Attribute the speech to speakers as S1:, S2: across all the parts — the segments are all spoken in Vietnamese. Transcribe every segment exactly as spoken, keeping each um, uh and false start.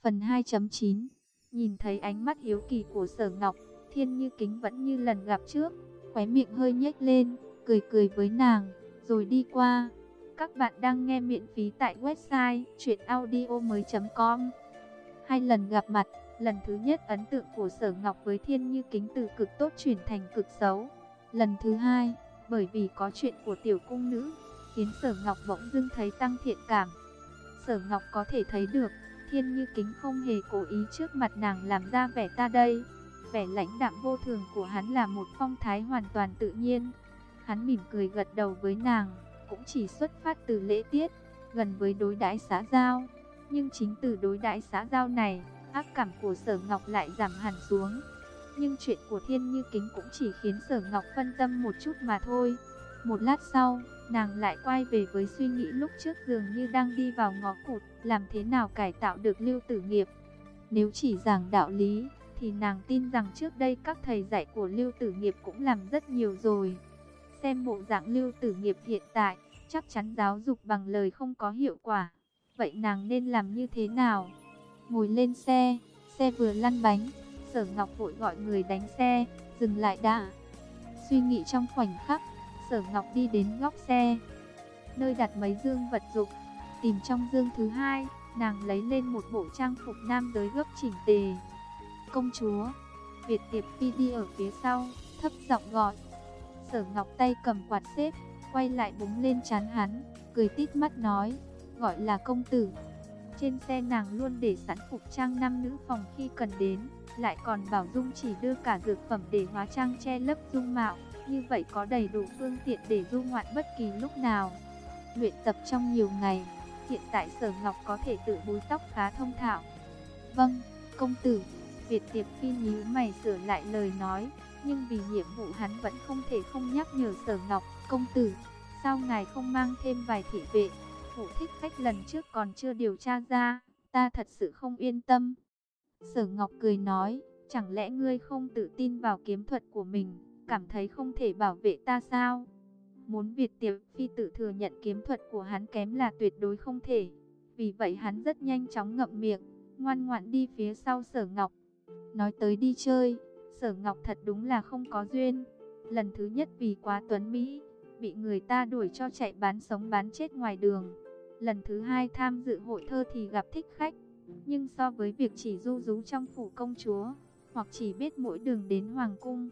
S1: Phần hai chấm chín. Nhìn thấy ánh mắt hiếu kỳ của Sở Ngọc, Thiên Như Kính vẫn như lần gặp trước, khóe miệng hơi nhếch lên, cười cười với nàng, rồi đi qua. Các bạn đang nghe miễn phí tại website truyện audio mới chấm com. Hai lần gặp mặt, lần thứ nhất ấn tượng của Sở Ngọc với Thiên Như Kính từ cực tốt chuyển thành cực xấu. Lần thứ hai, bởi vì có chuyện của tiểu cung nữ, khiến Sở Ngọc bỗng dưng thấy tăng thiện cảm. Sở Ngọc có thể thấy được, Thiên Như Kính không hề cố ý trước mặt nàng làm ra vẻ ta đây. Vẻ lãnh đạm vô thường của hắn là một phong thái hoàn toàn tự nhiên. Hắn mỉm cười gật đầu với nàng, cũng chỉ xuất phát từ lễ tiết, gần với đối đãi xã giao. Nhưng chính từ đối đãi xã giao này, ác cảm của Sở Ngọc lại giảm hẳn xuống. Nhưng chuyện của Thiên Như Kính cũng chỉ khiến Sở Ngọc phân tâm một chút mà thôi. Một lát sau, nàng lại quay về với suy nghĩ lúc trước dường như đang đi vào ngõ cụt, làm thế nào cải tạo được Lưu Tử Nghiệp. Nếu chỉ giảng đạo lý, thì nàng tin rằng trước đây các thầy dạy của Lưu Tử Nghiệp cũng làm rất nhiều rồi. Xem bộ dạng Lưu Tử Nghiệp hiện tại, chắc chắn giáo dục bằng lời không có hiệu quả. Vậy nàng nên làm như thế nào? Ngồi lên xe, xe vừa lăn bánh, Sở Ngọc vội gọi người đánh xe, dừng lại đã. Suy nghĩ trong khoảnh khắc, Sở Ngọc đi đến góc xe, nơi đặt mấy dương vật dụng. Tìm trong dương thứ hai, nàng lấy lên một bộ trang phục nam giới gấp chỉnh tề. Công chúa. Việt Tiệp Phi đi ở phía sau, thấp giọng gọi. Sở Ngọc tay cầm quạt xếp, quay lại búng lên trán hắn, cười tít mắt nói, gọi là công tử. Trên xe nàng luôn để sẵn phục trang nam nữ phòng khi cần đến, lại còn bảo Dung chỉ đưa cả dược phẩm để hóa trang che lấp dung mạo, như vậy có đầy đủ phương tiện để du ngoạn bất kỳ lúc nào. Luyện tập trong nhiều ngày, hiện tại Sở Ngọc có thể tự búi tóc khá thông thạo. Vâng, công tử. Việt Tiệp Phi nhíu mày sửa lại lời nói, nhưng vì nhiệm vụ hắn vẫn không thể không nhắc nhở Sở Ngọc. Công tử, sao ngài không mang thêm vài thị vệ? Vụ thích khách lần trước còn chưa điều tra ra, ta thật sự không yên tâm. Sở Ngọc cười nói, chẳng lẽ ngươi không tự tin vào kiếm thuật của mình, cảm thấy không thể bảo vệ ta sao? Muốn Việt Tiệp Phi tự thừa nhận kiếm thuật của hắn kém là tuyệt đối không thể. Vì vậy hắn rất nhanh chóng ngậm miệng, ngoan ngoãn đi phía sau Sở Ngọc. Nói tới đi chơi, Sở Ngọc thật đúng là không có duyên. Lần thứ nhất vì quá tuấn mỹ, bị người ta đuổi cho chạy bán sống bán chết ngoài đường. Lần thứ hai tham dự hội thơ thì gặp thích khách. Nhưng so với việc chỉ du rú trong phủ công chúa, hoặc chỉ biết mỗi đường đến hoàng cung,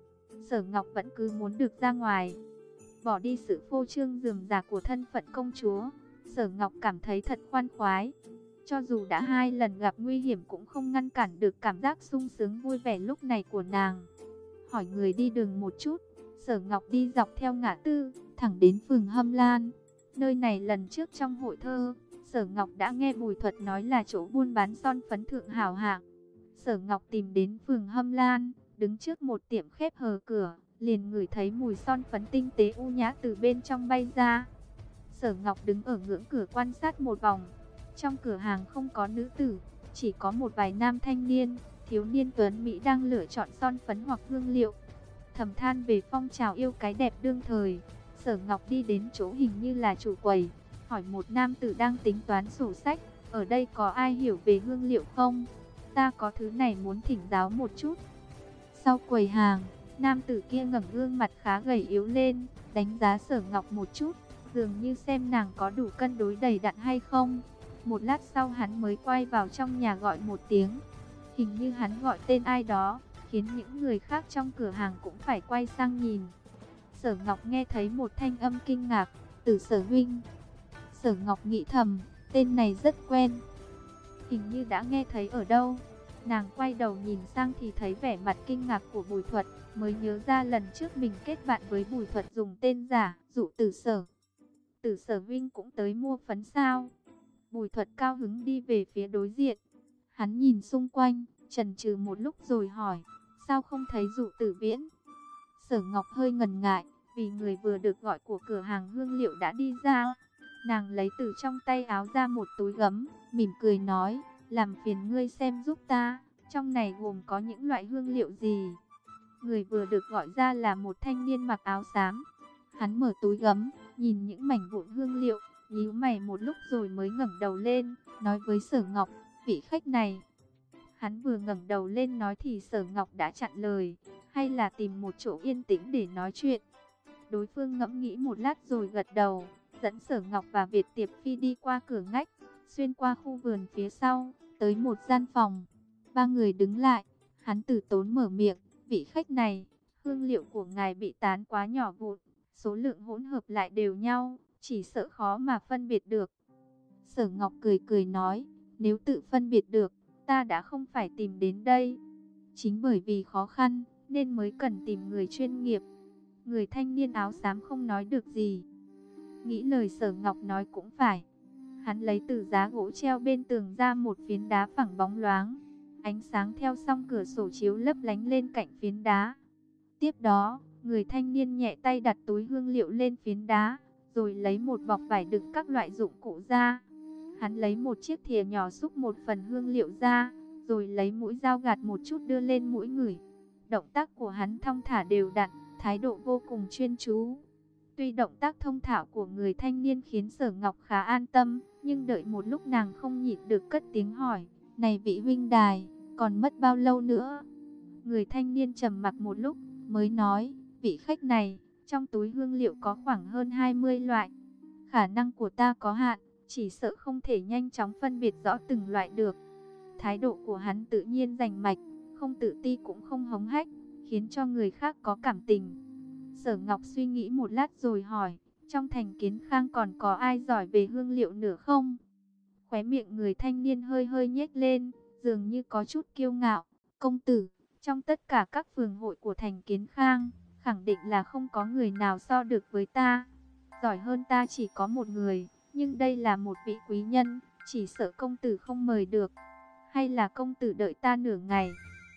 S1: Sở Ngọc vẫn cứ muốn được ra ngoài. Bỏ đi sự phô trương rườm rà của thân phận công chúa, Sở Ngọc cảm thấy thật khoan khoái. Cho dù đã hai lần gặp nguy hiểm cũng không ngăn cản được cảm giác sung sướng vui vẻ lúc này của nàng. Hỏi người đi đường một chút, Sở Ngọc đi dọc theo ngã tư, thẳng đến phường Hâm Lan. Nơi này lần trước trong hội thơ, Sở Ngọc đã nghe Bùi Thuật nói là chỗ buôn bán son phấn thượng hảo hạng. Sở Ngọc tìm đến phường Hâm Lan, đứng trước một tiệm khép hờ cửa, liền ngửi thấy mùi son phấn tinh tế u nhã từ bên trong bay ra. Sở Ngọc đứng ở ngưỡng cửa quan sát một vòng. Trong cửa hàng không có nữ tử, chỉ có một vài nam thanh niên, thiếu niên tuấn mỹ đang lựa chọn son phấn hoặc hương liệu. Thầm than về phong trào yêu cái đẹp đương thời, Sở Ngọc đi đến chỗ hình như là chủ quầy, hỏi một nam tử đang tính toán sổ sách, ở đây có ai hiểu về hương liệu không? Ta có thứ này muốn thỉnh giáo một chút. Sau quầy hàng, nam tử kia ngẩng gương mặt khá gầy yếu lên, đánh giá Sở Ngọc một chút, dường như xem nàng có đủ cân đối đầy đặn hay không. Một lát sau hắn mới quay vào trong nhà gọi một tiếng. Hình như hắn gọi tên ai đó, khiến những người khác trong cửa hàng cũng phải quay sang nhìn. Sở Ngọc nghe thấy một thanh âm kinh ngạc, Tử Sở huynh. Sở Ngọc nghĩ thầm, tên này rất quen, hình như đã nghe thấy ở đâu. Nàng quay đầu nhìn sang thì thấy vẻ mặt kinh ngạc của Bùi Thuật, mới nhớ ra lần trước mình kết bạn với Bùi Thuật dùng tên giả, dụ Tử Sở. Tử Sở huynh cũng tới mua phấn sao? Bùi Thuật cao hứng đi về phía đối diện. Hắn nhìn xung quanh, chần chừ một lúc rồi hỏi, sao không thấy dụ Tử Viễn? Sở Ngọc hơi ngần ngại, vì người vừa được gọi của cửa hàng hương liệu đã đi ra. Nàng lấy từ trong tay áo ra một túi gấm, mỉm cười nói, làm phiền ngươi xem giúp ta, trong này gồm có những loại hương liệu gì? Người vừa được gọi ra là một thanh niên mặc áo xám. Hắn mở túi gấm, nhìn những mảnh vụn hương liệu, nhíu mày một lúc rồi mới ngẩng đầu lên, nói với Sở Ngọc, vị khách này. Hắn vừa ngẩng đầu lên nói thì Sở Ngọc đã chặn lời, hay là tìm một chỗ yên tĩnh để nói chuyện. Đối phương ngẫm nghĩ một lát rồi gật đầu, dẫn Sở Ngọc và Việt Tiệp Phi đi qua cửa ngách, xuyên qua khu vườn phía sau, tới một gian phòng. Ba người đứng lại, hắn từ tốn mở miệng, vị khách này, hương liệu của ngài bị tán quá nhỏ vụn, số lượng hỗn hợp lại đều nhau, chỉ sợ khó mà phân biệt được. Sở Ngọc cười cười nói, nếu tự phân biệt được, ta đã không phải tìm đến đây. Chính bởi vì khó khăn, nên mới cần tìm người chuyên nghiệp. Người thanh niên áo xám không nói được gì. Nghĩ lời Sở Ngọc nói cũng phải. Hắn lấy từ giá gỗ treo bên tường ra một phiến đá phẳng bóng loáng. Ánh sáng theo song cửa sổ chiếu lấp lánh lên cạnh phiến đá. Tiếp đó, người thanh niên nhẹ tay đặt túi hương liệu lên phiến đá, rồi lấy một bọc vải đựng các loại dụng cụ ra. Hắn lấy một chiếc thìa nhỏ xúc một phần hương liệu ra, rồi lấy mũi dao gạt một chút đưa lên mũi ngửi. Động tác của hắn thong thả đều đặn, thái độ vô cùng chuyên chú. Tuy động tác thông thạo của người thanh niên khiến Sở Ngọc khá an tâm, nhưng đợi một lúc nàng không nhịn được cất tiếng hỏi, này vị huynh đài, còn mất bao lâu nữa? Người thanh niên trầm mặc một lúc, mới nói, vị khách này, trong túi hương liệu có khoảng hơn hai mươi loại. Khả năng của ta có hạn, chỉ sợ không thể nhanh chóng phân biệt rõ từng loại được. Thái độ của hắn tự nhiên rành mạch, không tự ti cũng không hống hách, khiến cho người khác có cảm tình. Sở Ngọc suy nghĩ một lát rồi hỏi, trong thành Kiến Khang còn có ai giỏi về hương liệu nữa không? Khóe miệng người thanh niên hơi hơi nhếch lên, dường như có chút kiêu ngạo. Công tử, trong tất cả các phường hội của thành Kiến Khang, khẳng định là không có người nào so được với ta. Giỏi hơn ta chỉ có một người, nhưng đây là một vị quý nhân, chỉ sợ công tử không mời được. Hay là công tử đợi ta nửa ngày,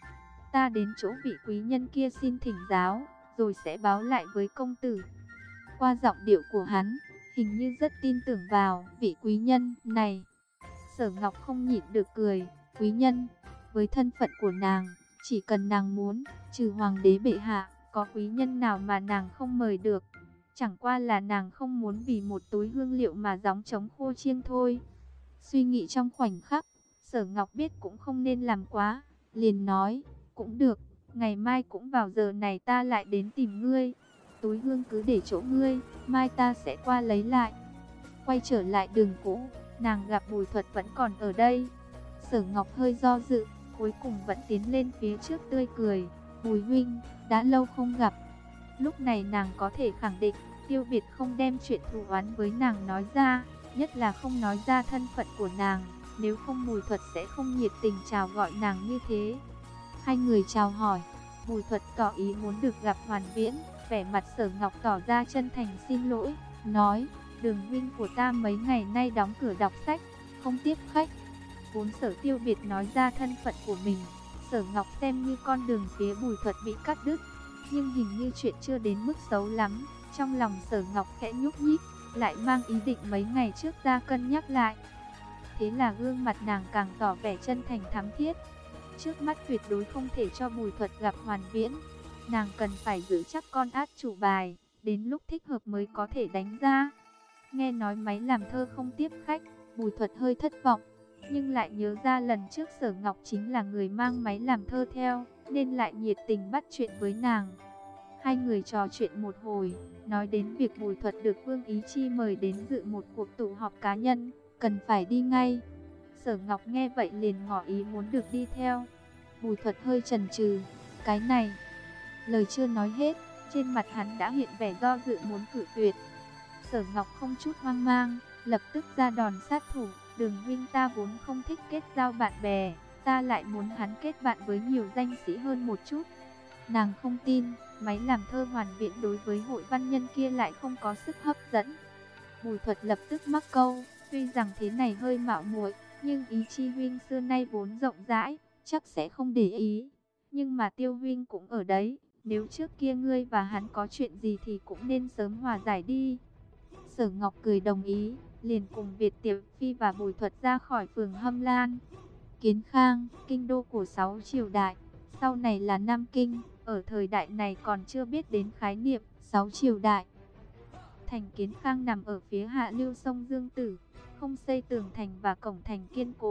S1: ta đến chỗ vị quý nhân kia xin thỉnh giáo, rồi sẽ báo lại với công tử. Qua giọng điệu của hắn, hình như rất tin tưởng vào vị quý nhân này. Sở Ngọc không nhịn được cười, quý nhân, với thân phận của nàng, chỉ cần nàng muốn, trừ hoàng đế bệ hạ, có quý nhân nào mà nàng không mời được. Chẳng qua là nàng không muốn vì một túi hương liệu mà gióng trống khô chiêng thôi. Suy nghĩ trong khoảnh khắc, Sở Ngọc biết cũng không nên làm quá, liền nói, cũng được, ngày mai cũng vào giờ này ta lại đến tìm ngươi. Túi hương cứ để chỗ ngươi, mai ta sẽ qua lấy lại. Quay trở lại đường cũ, nàng gặp Bùi Thuật vẫn còn ở đây. Sở Ngọc hơi do dự, cuối cùng vẫn tiến lên phía trước tươi cười, Bùi huynh, đã lâu không gặp. Lúc này nàng có thể khẳng định, Tiêu Việt không đem chuyện thù oán với nàng nói ra, nhất là không nói ra thân phận của nàng, nếu không Bùi Thuật sẽ không nhiệt tình chào gọi nàng như thế. Hai người chào hỏi, Bùi Thuật tỏ ý muốn được gặp Hoàn Viễn, vẻ mặt Sở Ngọc tỏ ra chân thành xin lỗi, nói, Đường huynh của ta mấy ngày nay đóng cửa đọc sách, không tiếp khách. Vốn Sở Tiêu Việt nói ra thân phận của mình, Sở Ngọc xem như con đường phía Bùi Thuật bị cắt đứt, nhưng hình như chuyện chưa đến mức xấu lắm. Trong lòng Sở Ngọc khẽ nhúc nhích, lại mang ý định mấy ngày trước ra cân nhắc lại. Thế là gương mặt nàng càng tỏ vẻ chân thành thắm thiết. Trước mắt tuyệt đối không thể cho Bùi Thuật gặp Hoàn Viễn. Nàng cần phải giữ chắc con át chủ bài, đến lúc thích hợp mới có thể đánh ra. Nghe nói máy làm thơ không tiếp khách, Bùi Thuật hơi thất vọng, nhưng lại nhớ ra lần trước Sở Ngọc chính là người mang máy làm thơ theo, nên lại nhiệt tình bắt chuyện với nàng. Hai người trò chuyện một hồi, nói đến việc Bùi Thuật được Vương Ý Chi mời đến dự một cuộc tụ họp cá nhân, cần phải đi ngay. Sở Ngọc nghe vậy liền ngỏ ý muốn được đi theo. Bùi Thuật hơi chần chừ, cái này, lời chưa nói hết, trên mặt hắn đã hiện vẻ do dự muốn cự tuyệt. Sở Ngọc không chút hoang mang, lập tức ra đòn sát thủ, Đường huynh ta vốn không thích kết giao bạn bè, ta lại muốn hắn kết bạn với nhiều danh sĩ hơn một chút. Nàng không tin, máy làm thơ Hoàn Viễn đối với hội văn nhân kia lại không có sức hấp dẫn. Bùi Thuật lập tức mắc câu, tuy rằng thế này hơi mạo muội, nhưng ý Chi huynh xưa nay vốn rộng rãi, chắc sẽ không để ý. Nhưng mà Tiêu huynh cũng ở đấy, nếu trước kia ngươi và hắn có chuyện gì thì cũng nên sớm hòa giải đi. Sở Ngọc cười đồng ý, liền cùng Việt Tiệp Phi và Bùi Thuật ra khỏi phường Hâm Lan. Kiến Khang, kinh đô của sáu triều đại, sau này là Nam Kinh, ở thời đại này còn chưa biết đến khái niệm sáu triều đại. Thành Kiến Khang nằm ở phía hạ lưu sông Dương Tử, không xây tường thành và cổng thành kiên cố,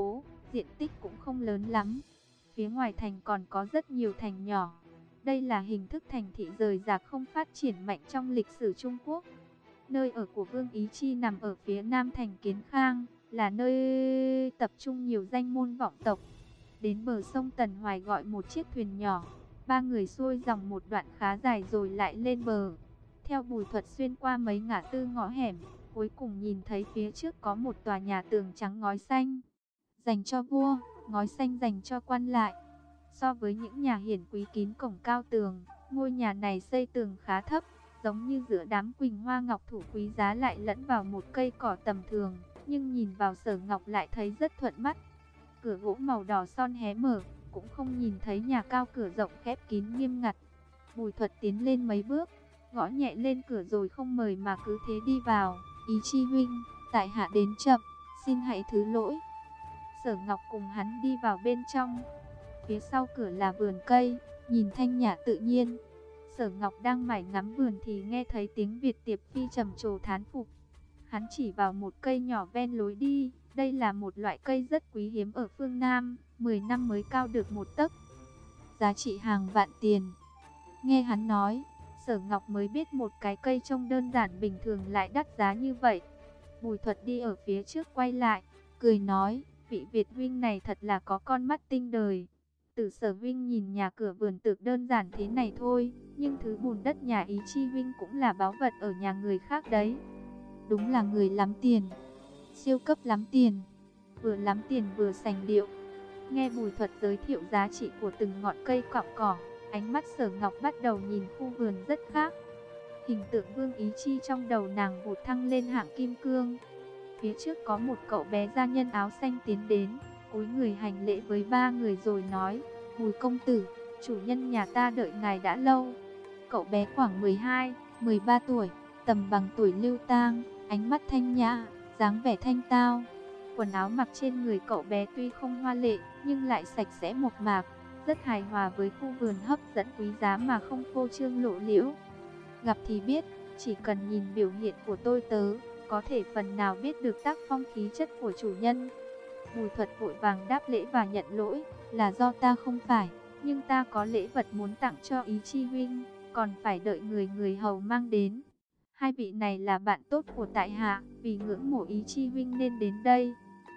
S1: diện tích cũng không lớn lắm. Phía ngoài thành còn có rất nhiều thành nhỏ. Đây là hình thức thành thị rời rạc không phát triển mạnh trong lịch sử Trung Quốc. Nơi ở của Vương Ý Chi nằm ở phía nam thành Kiến Khang, là nơi tập trung nhiều danh môn vọng tộc. Đến bờ sông Tần Hoài gọi một chiếc thuyền nhỏ, ba người xuôi dòng một đoạn khá dài rồi lại lên bờ. Theo Bùi Thuật xuyên qua mấy ngã tư ngõ hẻm, cuối cùng nhìn thấy phía trước có một tòa nhà tường trắng ngói xanh, dành cho vua, ngói xanh dành cho quan lại. So với những nhà hiển quý kín cổng cao tường, ngôi nhà này xây tường khá thấp, giống như giữa đám quỳnh hoa ngọc thụ quý giá lại lẫn vào một cây cỏ tầm thường, nhưng nhìn vào Sở Ngọc lại thấy rất thuận mắt. Cửa gỗ màu đỏ son hé mở, cũng không nhìn thấy nhà cao cửa rộng khép kín nghiêm ngặt. Bùi Thuật tiến lên mấy bước, gõ nhẹ lên cửa rồi không mời mà cứ thế đi vào. Ý Chi huynh, tại hạ đến chậm, xin hãy thứ lỗi. Sở Ngọc cùng hắn đi vào bên trong. Phía sau cửa là vườn cây, nhìn thanh nhã tự nhiên. Sở Ngọc đang mải ngắm vườn thì nghe thấy tiếng Việt Tiệp Phi trầm trồ thán phục. Hắn chỉ vào một cây nhỏ ven lối đi. Đây là một loại cây rất quý hiếm ở phương Nam, mười năm mới cao được một tấc, giá trị hàng vạn tiền. Nghe hắn nói, Sở Ngọc mới biết một cái cây trông đơn giản bình thường lại đắt giá như vậy. Bùi Thuật đi ở phía trước quay lại, cười nói, vị Việt huynh này thật là có con mắt tinh đời. Từ Sở huynh nhìn nhà cửa vườn tược đơn giản thế này thôi, nhưng thứ bùn đất nhà Ý Chi huynh cũng là báu vật ở nhà người khác đấy. Đúng là người lắm tiền, siêu cấp lắm tiền, vừa lắm tiền vừa sành điệu. Nghe Bùi Thuật giới thiệu giá trị của từng ngọn cây cọng cỏ, ánh mắt Sở Ngọc bắt đầu nhìn khu vườn rất khác. Hình tượng Vương Ý Chi trong đầu nàng vụt thăng lên hạng kim cương. Phía trước có một cậu bé gia nhân áo xanh tiến đến, cúi người hành lễ với ba người rồi nói, Bùi công tử, chủ nhân nhà ta đợi ngài đã lâu. Cậu bé khoảng mười hai, mười ba tuổi, tầm bằng tuổi Lưu Tang, ánh mắt thanh nhã, dáng vẻ thanh tao. Quần áo mặc trên người cậu bé tuy không hoa lệ, nhưng lại sạch sẽ mộc mạc, rất hài hòa với khu vườn hấp dẫn quý giá mà không phô trương lộ liễu. Gặp thì biết, chỉ cần nhìn biểu hiện của tôi tớ, có thể phần nào biết được tác phong khí chất của chủ nhân. Bùi Thuật vội vàng đáp lễ và nhận lỗi, là do ta không phải, nhưng ta có lễ vật muốn tặng cho Ý Chi huynh, còn phải đợi người người hầu mang đến. Hai vị này là bạn tốt của tại hạ, vì ngưỡng mộ Ý Chi huynh nên đến đây.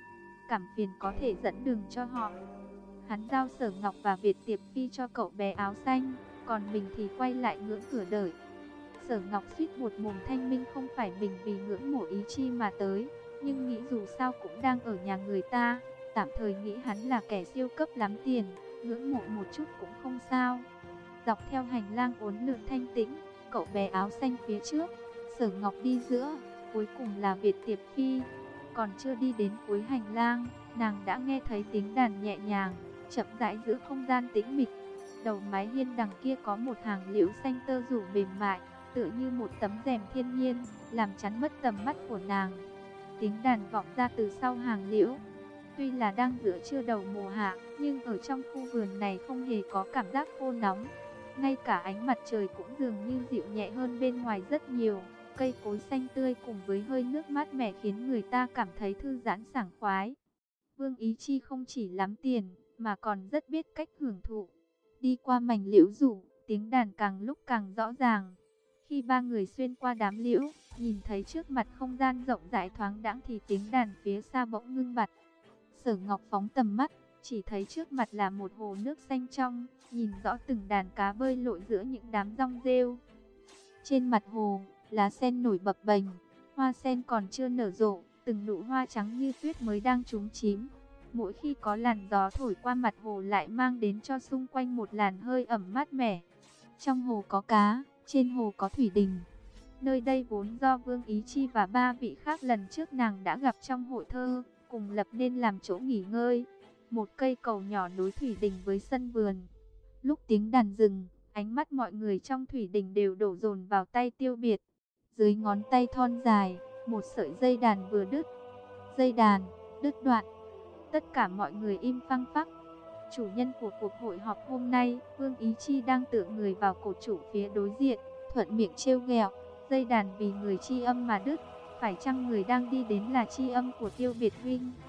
S1: Cảm phiền có thể dẫn đường cho họ. Hắn giao Sở Ngọc và Việt Tiệp Phi cho cậu bé áo xanh, còn mình thì quay lại ngưỡng cửa đợi. Sở Ngọc suýt một mồm thanh minh không phải mình vì ngưỡng mộ Ý Chi mà tới, nhưng nghĩ dù sao cũng đang ở nhà người ta, tạm thời nghĩ hắn là kẻ siêu cấp lắm tiền, ngưỡng mộ một chút cũng không sao. Dọc theo hành lang uốn lượn thanh tĩnh, cậu bé áo xanh phía trước, Sở Ngọc đi giữa, cuối cùng là Việt Tiệp Phi. Còn chưa đi đến cuối hành lang, nàng đã nghe thấy tiếng đàn nhẹ nhàng, chậm rãi giữa không gian tĩnh mịch. Đầu mái hiên đằng kia có một hàng liễu xanh tơ rủ mềm mại, tựa như một tấm rèm thiên nhiên, làm chắn mất tầm mắt của nàng. Tiếng đàn vọng ra từ sau hàng liễu. Tuy là đang giữa trưa đầu mùa hạ, nhưng ở trong khu vườn này không hề có cảm giác khô nóng. Ngay cả ánh mặt trời cũng dường như dịu nhẹ hơn bên ngoài rất nhiều. Cây cối xanh tươi cùng với hơi nước mát mẻ khiến người ta cảm thấy thư giãn sảng khoái. Vương Ý Chi không chỉ lắm tiền, mà còn rất biết cách hưởng thụ. Đi qua mảnh liễu rủ, tiếng đàn càng lúc càng rõ ràng. Khi ba người xuyên qua đám liễu, nhìn thấy trước mặt không gian rộng rãi thoáng đãng thì tiếng đàn phía xa bỗng ngưng bặt. Sở Ngọc phóng tầm mắt, chỉ thấy trước mặt là một hồ nước xanh trong, nhìn rõ từng đàn cá bơi lội giữa những đám rong rêu. Trên mặt hồ, lá sen nổi bập bềnh, hoa sen còn chưa nở rộ, từng nụ hoa trắng như tuyết mới đang chúm chím. Mỗi khi có làn gió thổi qua mặt hồ lại mang đến cho xung quanh một làn hơi ẩm mát mẻ. Trong hồ có cá, trên hồ có thủy đình. Nơi đây vốn do Vương Ý Chi và ba vị khác lần trước nàng đã gặp trong hội thơ, cùng lập nên làm chỗ nghỉ ngơi. Một cây cầu nhỏ nối thủy đình với sân vườn. Lúc tiếng đàn dừng, ánh mắt mọi người trong thủy đình đều đổ dồn vào tay Tiêu Biệt. Dưới ngón tay thon dài, một sợi dây đàn vừa đứt. Dây đàn, đứt đoạn. Tất cả mọi người im phăng phắc. Chủ nhân của cuộc hội họp hôm nay, Vương Ý Chi đang tựa người vào cột trụ phía đối diện, thuận miệng trêu ghẹo, dây đàn vì người chi âm mà đứt, phải chăng người đang đi đến là chi âm của Tiêu Biệt huynh?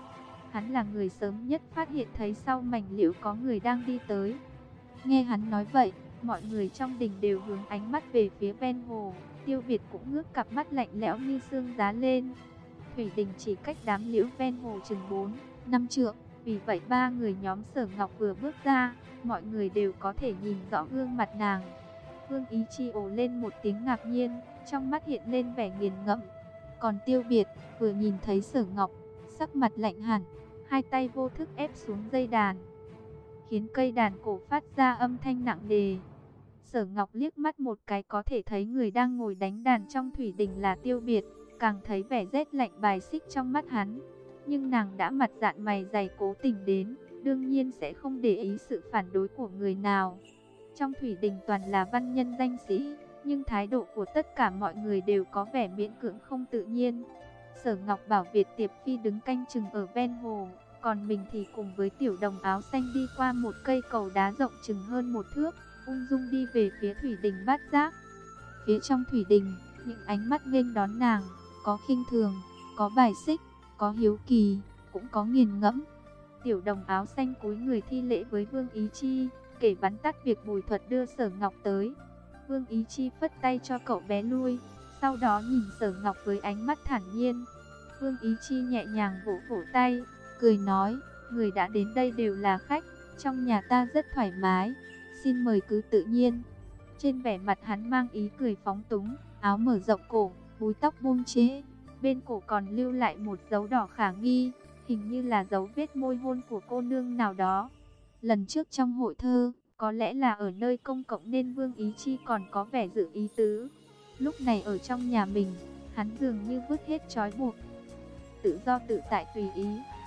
S1: Hắn là người sớm nhất phát hiện thấy sau mảnh liễu có người đang đi tới. Nghe hắn nói vậy, mọi người trong đình đều hướng ánh mắt về phía ven hồ. Tiêu Việt cũng ngước cặp mắt lạnh lẽo như xương giá lên. Thủy đình chỉ cách đám liễu ven hồ chừng bốn, năm trượng. Vì vậy ba người nhóm Sở Ngọc vừa bước ra, mọi người đều có thể nhìn rõ gương mặt nàng. Vương Ý Chi ồ lên một tiếng ngạc nhiên, trong mắt hiện lên vẻ nghiền ngẫm. Còn Tiêu Việt vừa nhìn thấy Sở Ngọc, sắc mặt lạnh hẳn, hai tay vô thức ép xuống dây đàn, khiến cây đàn cổ phát ra âm thanh nặng nề. Sở Ngọc liếc mắt một cái có thể thấy người đang ngồi đánh đàn trong thủy đình là Tiêu Việt, càng thấy vẻ rét lạnh bài xích trong mắt hắn. Nhưng nàng đã mặt dạn mày dày cố tình đến, đương nhiên sẽ không để ý sự phản đối của người nào. Trong thủy đình toàn là văn nhân danh sĩ, nhưng thái độ của tất cả mọi người đều có vẻ miễn cưỡng không tự nhiên. Sở Ngọc bảo Việt Tiệp Phi đứng canh chừng ở ven hồ, còn mình thì cùng với tiểu đồng áo xanh đi qua một cây cầu đá rộng chừng hơn một thước, ung dung đi về phía thủy đình Bát Giác. Phía trong thủy đình, những ánh mắt nghênh đón nàng, có khinh thường, có bài xích, có hiếu kỳ, cũng có nghiền ngẫm. Tiểu đồng áo xanh cúi người thi lễ với Vương Ý Chi, kể vắn tắt việc Bùi Thuật đưa Sở Ngọc tới. Vương Ý Chi phất tay cho cậu bé lui, sau đó nhìn Sở Ngọc với ánh mắt thản nhiên. Vương Ý Chi nhẹ nhàng vỗ vỗ tay, cười nói, người đã đến đây đều là khách, trong nhà ta rất thoải mái, xin mời cứ tự nhiên. Trên vẻ mặt hắn mang ý cười phóng túng, áo mở rộng cổ, búi tóc buông trễ, bên cổ còn lưu lại một dấu đỏ khả nghi, hình như là dấu vết môi hôn của cô nương nào đó. Lần trước trong hội thơ, có lẽ là ở nơi công cộng nên Vương Ý Chi còn có vẻ dự ý tứ. Lúc này ở trong nhà mình, hắn dường như vứt hết trói buộc, tự do tự tại tùy ý.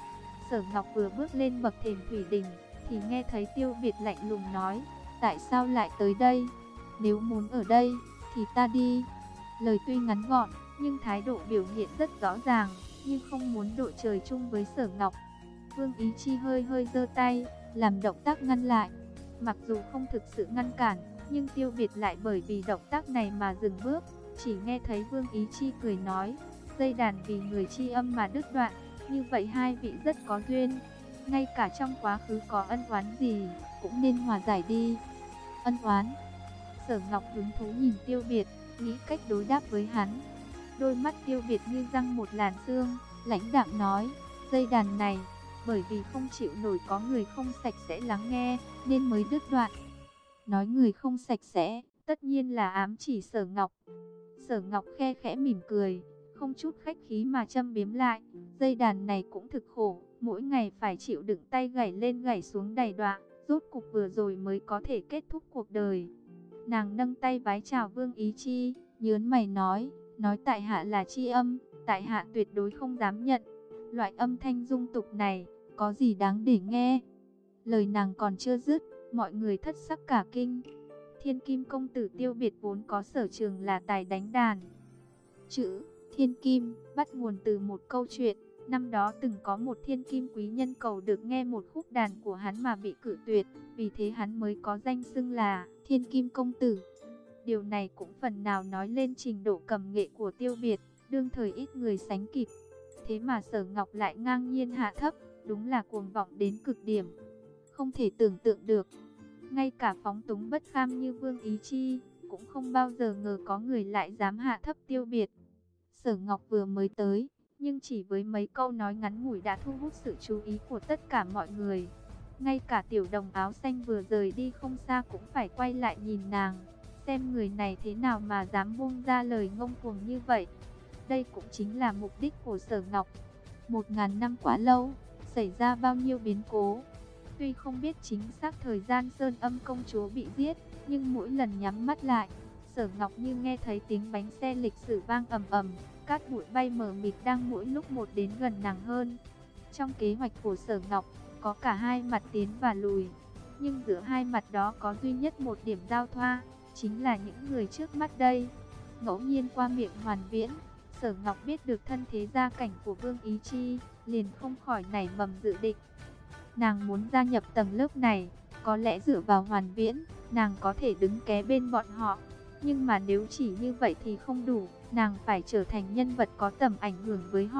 S1: Sở Ngọc vừa bước lên bậc thềm thủy đình, thì nghe thấy Tiêu Việt lạnh lùng nói, tại sao lại tới đây? Nếu muốn ở đây, thì ta đi. Lời tuy ngắn gọn, nhưng thái độ biểu hiện rất rõ ràng, nhưng không muốn đội trời chung với Sở Ngọc. Vương Ý Chi hơi hơi giơ tay, làm động tác ngăn lại. Mặc dù không thực sự ngăn cản, nhưng Tiêu Việt lại bởi vì động tác này mà dừng bước. Chỉ nghe thấy Vương Ý Chi cười nói, dây đàn vì người chi âm mà đứt đoạn, như vậy hai vị rất có duyên. Ngay cả trong quá khứ có ân oán gì, cũng nên hòa giải đi. Ân oán? Sở Ngọc hứng thú nhìn Tiêu Việt, nghĩ cách đối đáp với hắn. Đôi mắt Tiêu Việt như răng một làn xương, lãnh đạm nói, dây đàn này, bởi vì không chịu nổi có người không sạch sẽ lắng nghe, nên mới đứt đoạn. Nói người không sạch sẽ, tất nhiên là ám chỉ Sở Ngọc. Sở Ngọc khe khẽ mỉm cười, không chút khách khí mà châm biếm lại, dây đàn này cũng thực khổ, mỗi ngày phải chịu đựng tay gảy lên gảy xuống đầy đọa, rốt cục vừa rồi mới có thể kết thúc cuộc đời. Nàng nâng tay vái chào Vương Ý Chi, nhớn mày nói, nói tại hạ là chi âm, tại hạ tuyệt đối không dám nhận. Loại âm thanh dung tục này, có gì đáng để nghe? Lời nàng còn chưa dứt, mọi người thất sắc cả kinh. Thiên Kim công tử Tiêu Việt vốn có sở trường là tài đánh đàn. Chữ Thiên Kim bắt nguồn từ một câu chuyện. Năm đó từng có một thiên kim quý nhân cầu được nghe một khúc đàn của hắn mà bị cự tuyệt, vì thế hắn mới có danh xưng là Thiên Kim công tử. Điều này cũng phần nào nói lên trình độ cầm nghệ của Tiêu Việt, đương thời ít người sánh kịp. Thế mà Sở Ngọc lại ngang nhiên hạ thấp, đúng là cuồng vọng đến cực điểm. Không thể tưởng tượng được, ngay cả phóng túng bất kham như Vương Ý Chi, cũng không bao giờ ngờ có người lại dám hạ thấp Tiêu Việt. Sở Ngọc vừa mới tới, nhưng chỉ với mấy câu nói ngắn ngủi đã thu hút sự chú ý của tất cả mọi người. Ngay cả tiểu đồng áo xanh vừa rời đi không xa cũng phải quay lại nhìn nàng, xem người này thế nào mà dám buông ra lời ngông cuồng như vậy. Đây cũng chính là mục đích của Sở Ngọc. Một ngàn năm quá lâu, xảy ra bao nhiêu biến cố. Tuy không biết chính xác thời gian Sơn Âm công chúa bị giết, nhưng mỗi lần nhắm mắt lại, Sở Ngọc như nghe thấy tiếng bánh xe lịch sử vang ầm ầm, cát bụi bay mờ mịt đang mỗi lúc một đến gần nàng hơn. Trong kế hoạch của Sở Ngọc, có cả hai mặt tiến và lùi, nhưng giữa hai mặt đó có duy nhất một điểm giao thoa, chính là những người trước mắt đây. Ngẫu nhiên qua miệng Hoàn Viễn, Sở Ngọc biết được thân thế gia cảnh của Vương Ý Chi, liền không khỏi nảy mầm dự định. Nàng muốn gia nhập tầng lớp này, có lẽ dựa vào Hoàn Viễn, nàng có thể đứng ké bên bọn họ. Nhưng mà nếu chỉ như vậy thì không đủ, nàng phải trở thành nhân vật có tầm ảnh hưởng với họ.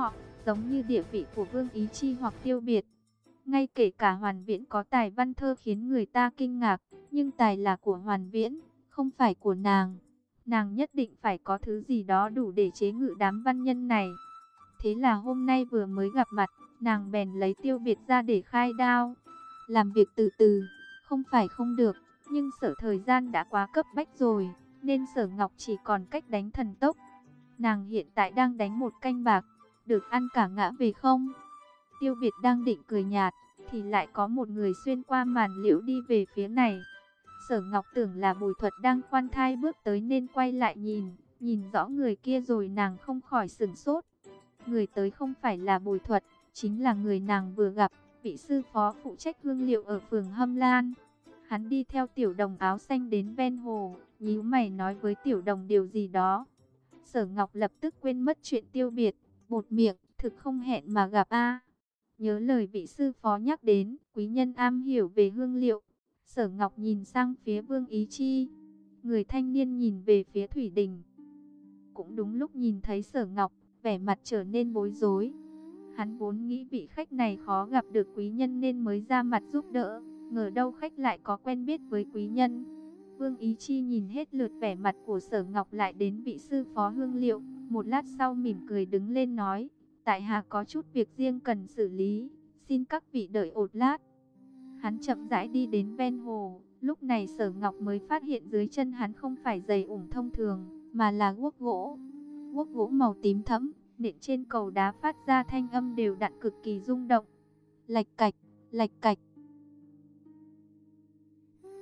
S1: giống như địa vị của Vương Ý Chi hoặc Tiêu Biệt. Ngay kể cả Hoàn Viễn có tài văn thơ khiến người ta kinh ngạc, nhưng tài là của Hoàn Viễn, không phải của nàng. Nàng nhất định phải có thứ gì đó đủ để chế ngự đám văn nhân này. Thế là hôm nay vừa mới gặp mặt, nàng bèn lấy Tiêu Biệt ra để khai đao. Làm việc từ từ, không phải không được, nhưng Sở thời gian đã quá cấp bách rồi, nên Sở Ngọc chỉ còn cách đánh thần tốc. Nàng hiện tại đang đánh một canh bạc, được ăn cả ngã về không? Tiêu Biệt đang định cười nhạt, thì lại có một người xuyên qua màn liễu đi về phía này. Sở Ngọc tưởng là Bùi Thuật đang khoan thai bước tới nên quay lại nhìn, nhìn rõ người kia rồi nàng không khỏi sửng sốt. Người tới không phải là Bùi Thuật, chính là người nàng vừa gặp, vị sư phó phụ trách hương liệu ở phường Hâm Lan. Hắn đi theo Tiểu Đồng áo xanh đến ven hồ, nhíu mày nói với Tiểu Đồng điều gì đó. Sở Ngọc lập tức quên mất chuyện Tiêu Biệt, bột miệng, thực không hẹn mà gặp a. Nhớ lời vị sư phó nhắc đến, quý nhân am hiểu về hương liệu. Sở Ngọc nhìn sang phía Vương Ý Chi, người thanh niên nhìn về phía Thủy Đình. Cũng đúng lúc nhìn thấy Sở Ngọc, vẻ mặt trở nên bối rối. Hắn vốn nghĩ vị khách này khó gặp được quý nhân nên mới ra mặt giúp đỡ, ngờ đâu khách lại có quen biết với quý nhân. Vương Ý Chi nhìn hết lượt vẻ mặt của Sở Ngọc lại đến vị sư phó hương liệu, một lát sau mỉm cười đứng lên nói, tại hạ có chút việc riêng cần xử lý, xin các vị đợi một lát. Hắn chậm rãi đi đến ven hồ, lúc này Sở Ngọc mới phát hiện dưới chân hắn không phải giày ủng thông thường, mà là guốc gỗ. Guốc gỗ màu tím thẫm, nện trên cầu đá phát ra thanh âm đều đặn cực kỳ rung động. Lạch cạch, lạch cạch.